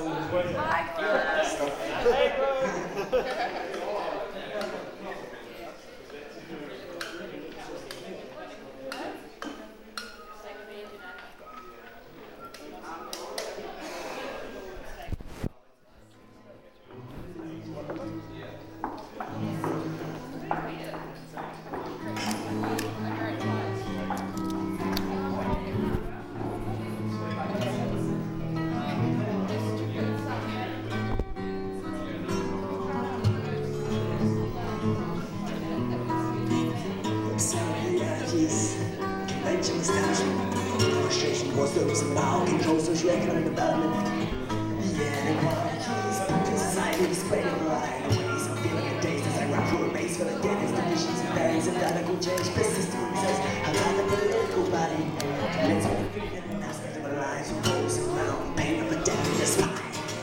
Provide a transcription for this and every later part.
Economic development, the inequalities, society's spreading light ways of feeling and days as I run through a race for the deadest divisions and barriers of radical change persistence as I got the political body. Let's all defeat an aspect of our lives who goes around pain of a death in the sky.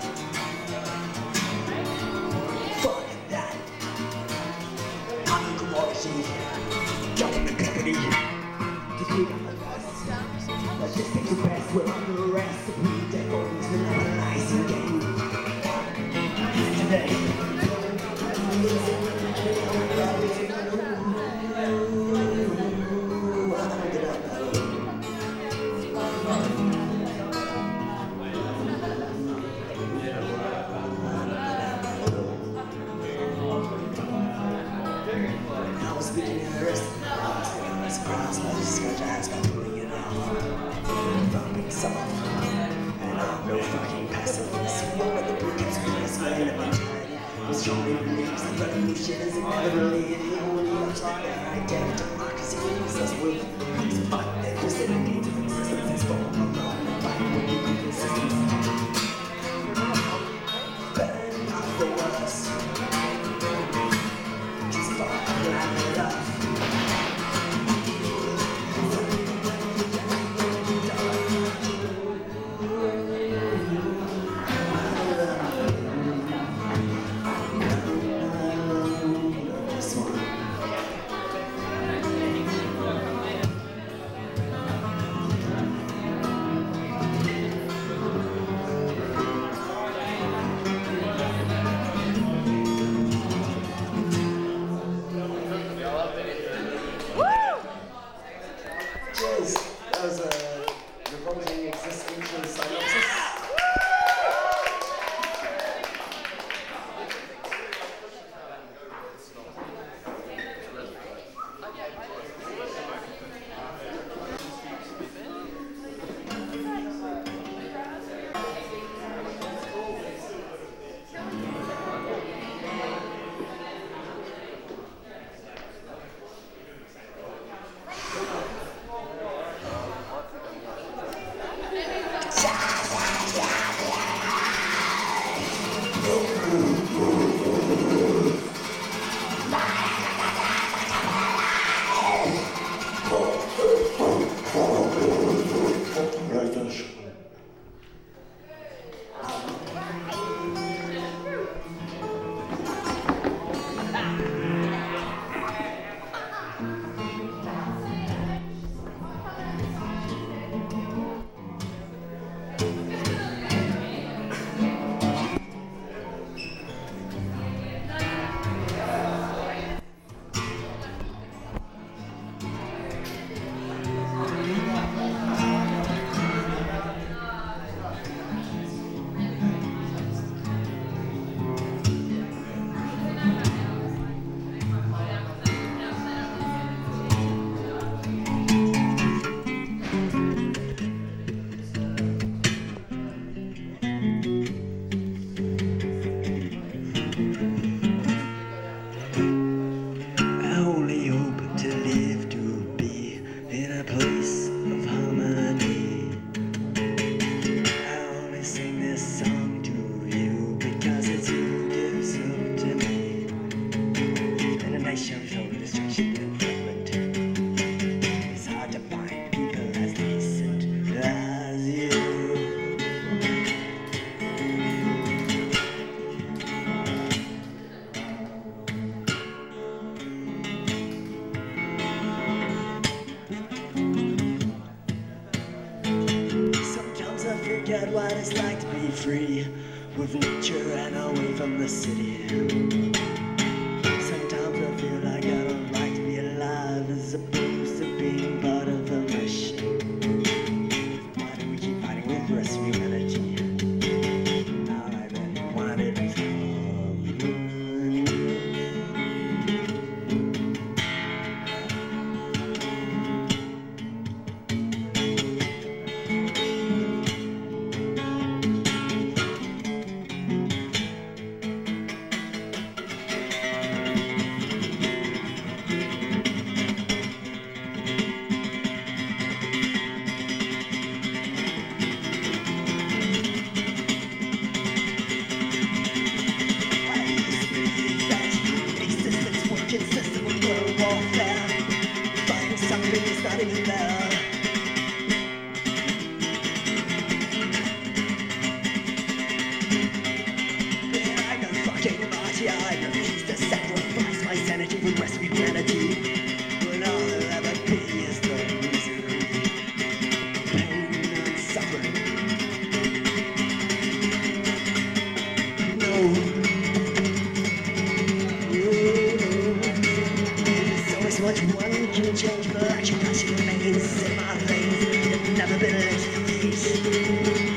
Fuck that. I'm a commodity, government property. Defeat logistics to best, we're under arrest. We dead bodies, we're not a nice game. Today, I was beginning of the rest. I was getting less surprised by the scratch eyes by pulling it off. Thumping soft, and I'm no fucking pacifist. One of the brickets was man of my time. Was strongly believes that revolution is inevitably an evil. He loves that their idea of democracy leaves us with. Fuck that facilities of existence is full of alone and fighting with the good systems. Better not for us. Just fuck right enough. That was a revolting existential synopsis. What it's like to be free. with nature and away from the city. Sometimes I feel like I don't like to be alive as opposed to being part of the machine. Why do we keep fighting with rescue energy? Now I really want it to come. Consistent with world warfare, fighting something that's not even there. Yeah, I'm a fucking martyr. I refuse to sacrifice my sanity for rescue humanity. When all there'll ever be is the misery, pain and suffering. No. Much one can change, but action passion remains in my veins. It's never been let to face.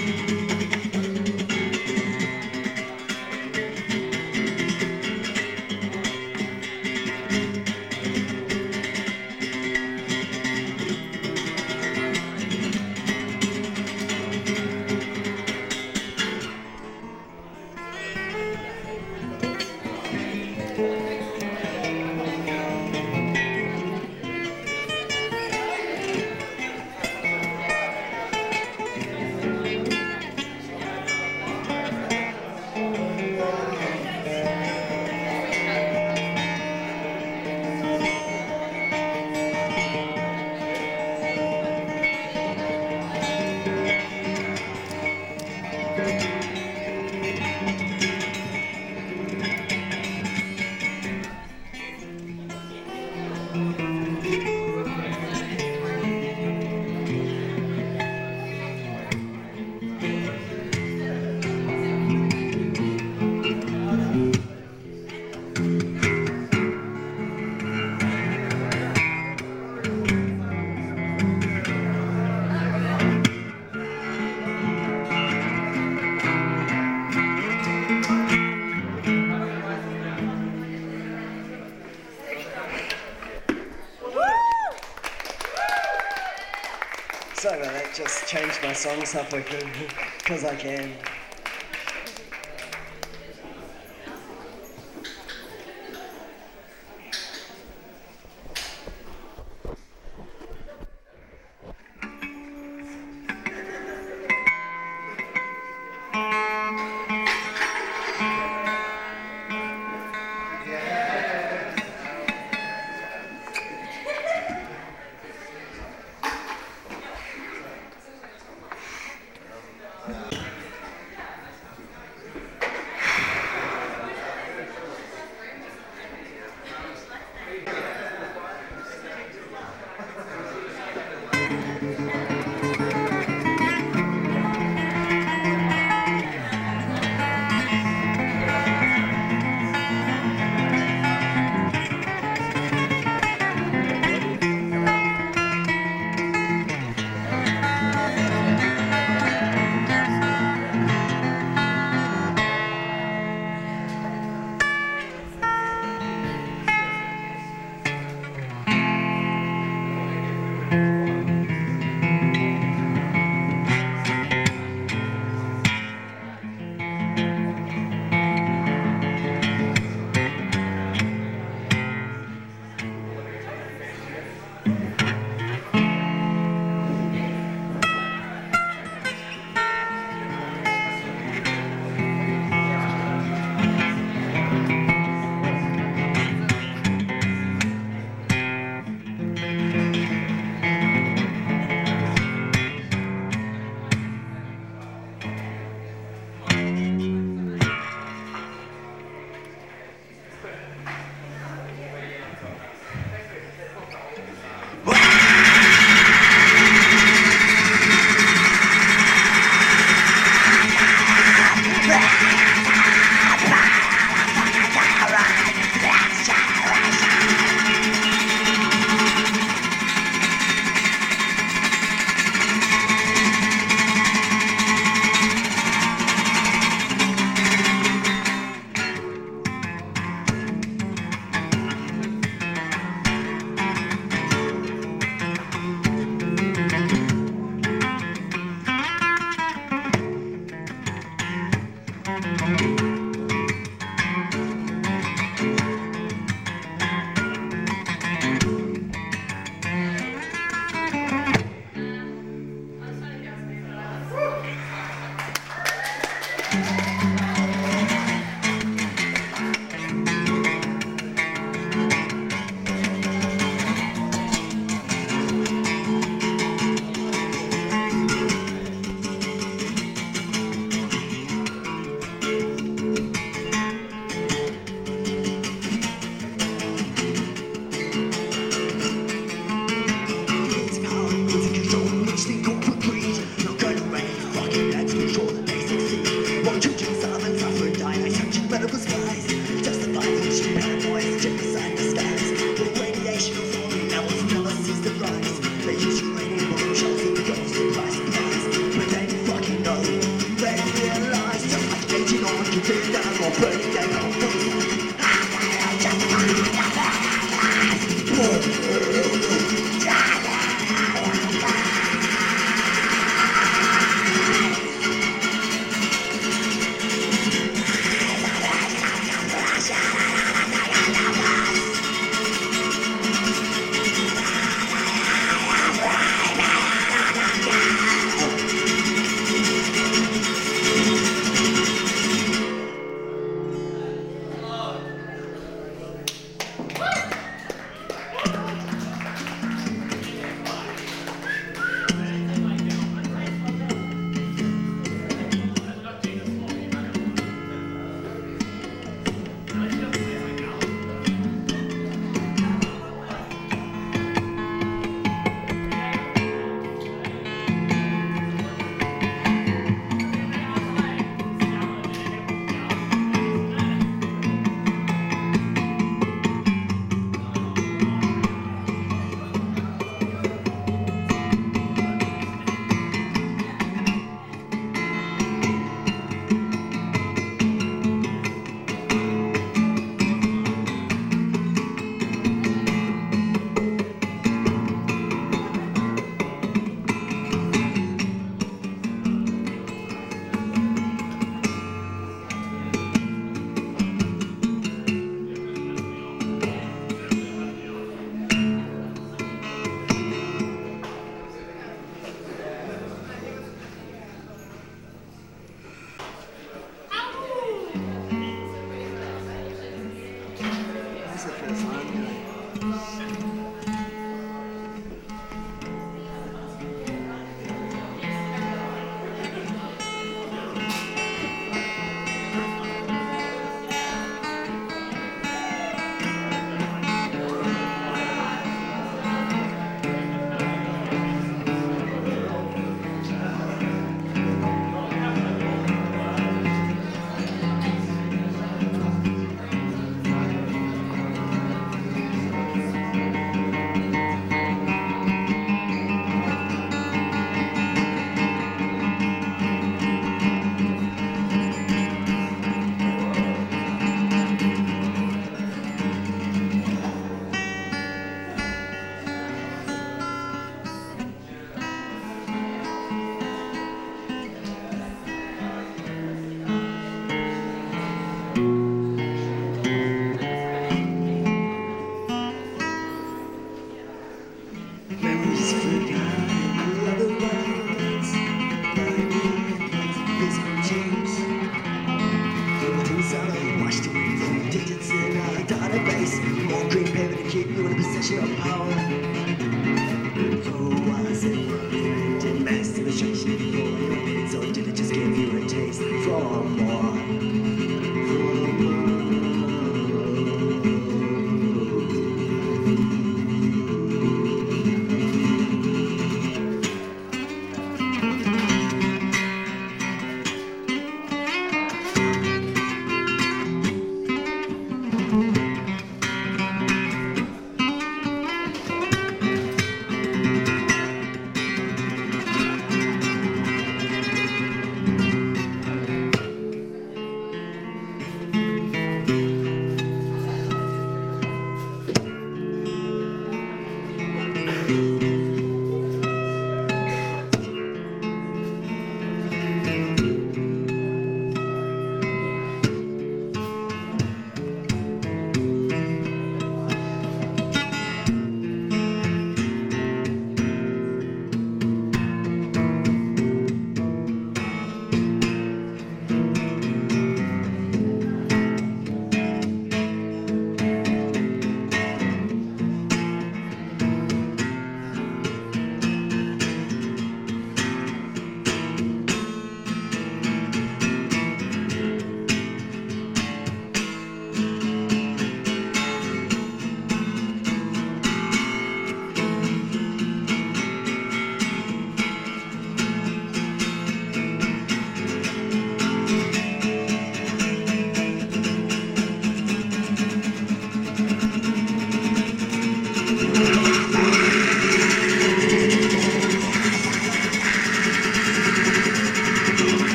Sorry about that, just changed my songs halfway through, because I can.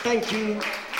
Thank you.